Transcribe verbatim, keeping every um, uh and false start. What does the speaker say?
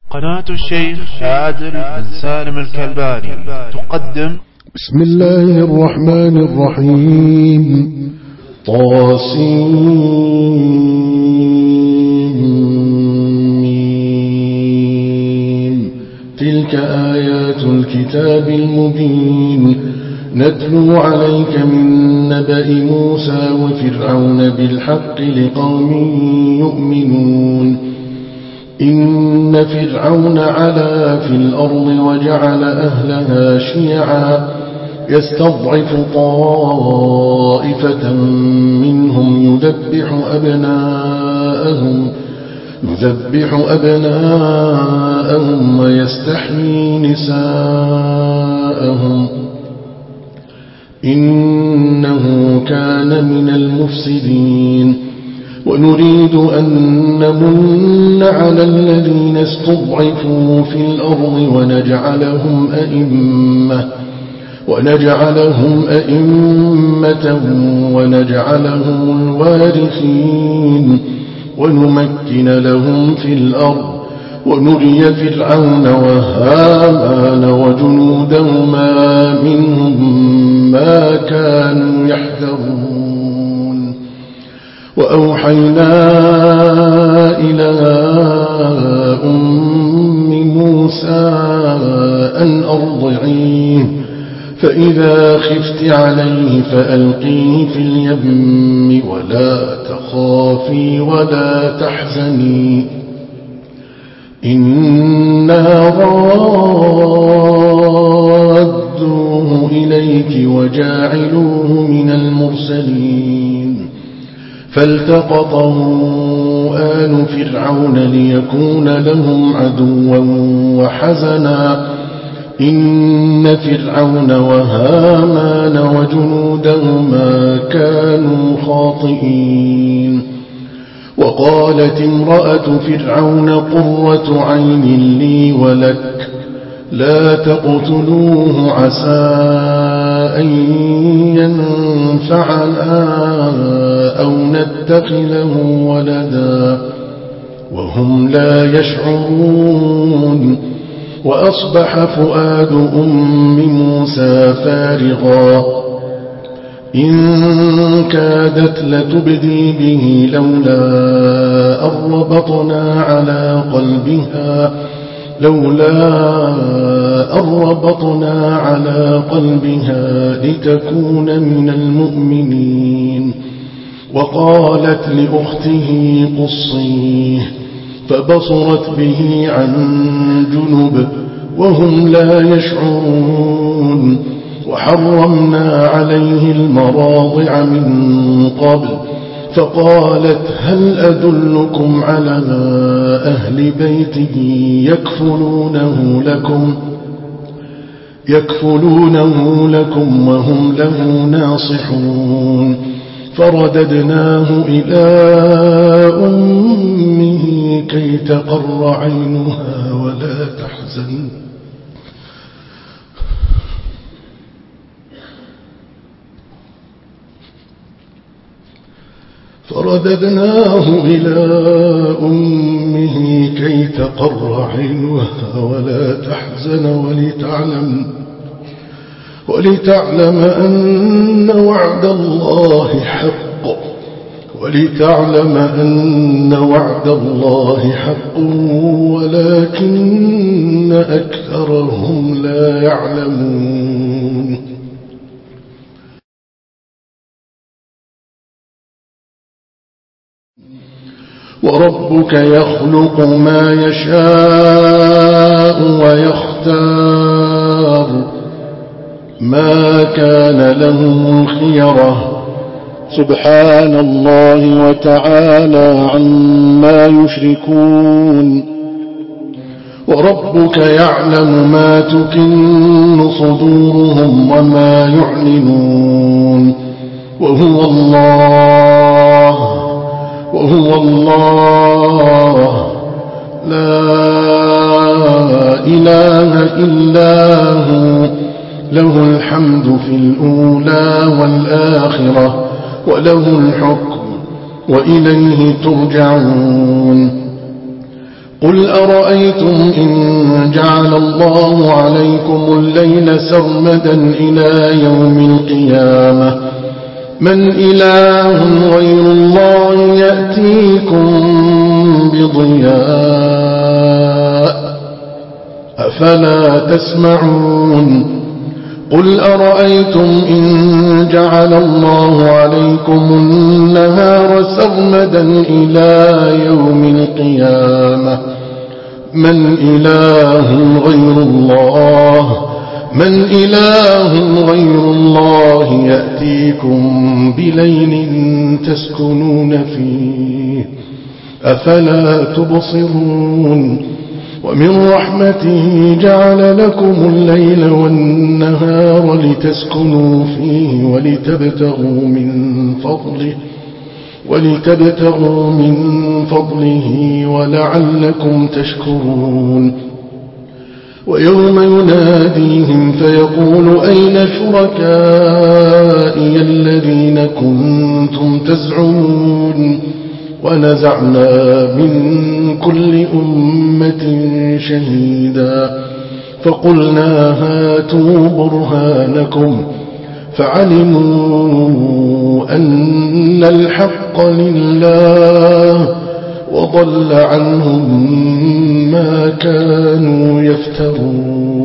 قناة الشيخ عادل بن سالم الكلباني تقدم بسم الله الرحمن الرحيم. طاسين تلك آيات الكتاب المبين نتلو عليك من نبأ موسى وفرعون بالحق لقوم يؤمنون. إن فرعون علا في الأرض وجعل أهلها شيعا يستضعف طائفة منهم يذبح أبناءهم يذبح أبناءهم ويستحيي نساءهم إنه كان من المفسدين. ونريد أن نمن على الذين استضعفوا في الأرض ونجعلهم أئمة ونجعلهم أئمة ونجعلهم الوارثين ونمكن لهم في الأرض ونري فرعون وهامان وجنودهما منهم ما كانوا يحذرون. وأوحينا إلى أم موسى أن أرضعيه فإذا خفت عليه فألقيه في اليم ولا تخافي ولا تحزني إنا رادوه إليك وجاعلوه من المرسلين. فالتقطه آل فرعون ليكون لهم عدوا وحزنا إن فرعون وهامان وجنودهما كانوا خاطئين. وقالت امرأة فرعون قرة عين لي ولك لا تقتلوه عسى أن ينفعنا أو نتخذه ولدا وهم لا يشعرون. وأصبح فؤاد أم موسى فارغا إن كادت لتبدي به لولا أن ربطنا على قلبها لولا أن ربطنا على قلبها لتكون من المؤمنين. وقالت لأخته قصيه فبصرت به عن جنب وهم لا يشعرون. وحرمنا عليه المراضع من قبل فقالت هل أدلكم على أهل بيته يكفلونه لكم يكفلونه لكم وهم له ناصحون. فرددناه إلى أمه كي تقر عينها ولا تحزن فرددناه إلى أمه كي تقر عينها ولا تحزن ولتعلم ولتعلم أن وعد الله حق ولتعلم أن وعد الله حق ولكن أكثرهم لا يعلمون. وربك يخلق ما يشاء ويختار ما كان لهم الخيرة سبحان الله وتعالى عما يشركون. وربك يعلم ما تكن صدورهم وما يعلنون وهو الله وهو الله لا إله إلا هو له الحمد في الأولى والآخرة وله الحكم وإليه ترجعون. قل أرأيتم إن جعل الله عليكم الليل سرمدا إلى يوم القيامة من إله غير الله يأتيكم بضياء أفلا تسمعون قل أرأيتم إن جعل الله عليكم النهار سرمدا إلى يوم القيامة من إله غير الله من إله غير الله يأتيكم بليل تسكنون فيه أفلا تبصرون ومن رحمته جعل لكم الليل والنهار لتسكنوا فيه ولتبتغوا من فضله ولتبتغوا من فضله ولعلكم تشكرون ويوم يناديهم فيقول أين شركائي الذين كنتم تزعمون ونزعنا من كل أمة شهيدا فقلنا هاتوا برهانكم فعلموا أن الحق لله وضل عنهم ما كانوا يفترون